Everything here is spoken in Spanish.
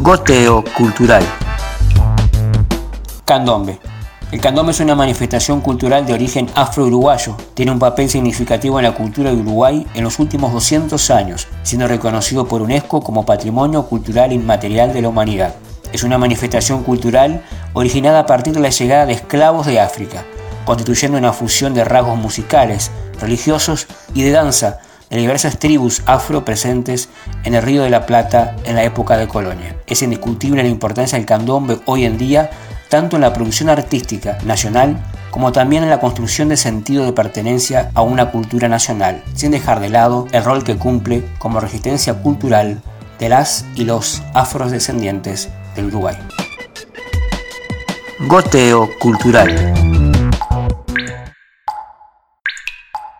Goteo cultural. Candombe. El candombe es una manifestación cultural de origen afro-uruguayo. Tiene un papel significativo en la cultura de Uruguay en los últimos 200 años, siendo reconocido por UNESCO como Patrimonio Cultural Inmaterial de la Humanidad. Es una manifestación cultural originada a partir de la llegada de esclavos de África, constituyendo una fusión de rasgos musicales, religiosos y de danza de diversas tribus afro presentes en el Río de la Plata en la época de colonia. Es indiscutible la importancia del candombe hoy en día, tanto en la producción artística nacional como también en la construcción de sentido de pertenencia a una cultura nacional, sin dejar de lado el rol que cumple como resistencia cultural de las y los afrodescendientes del Uruguay. Goteo cultural.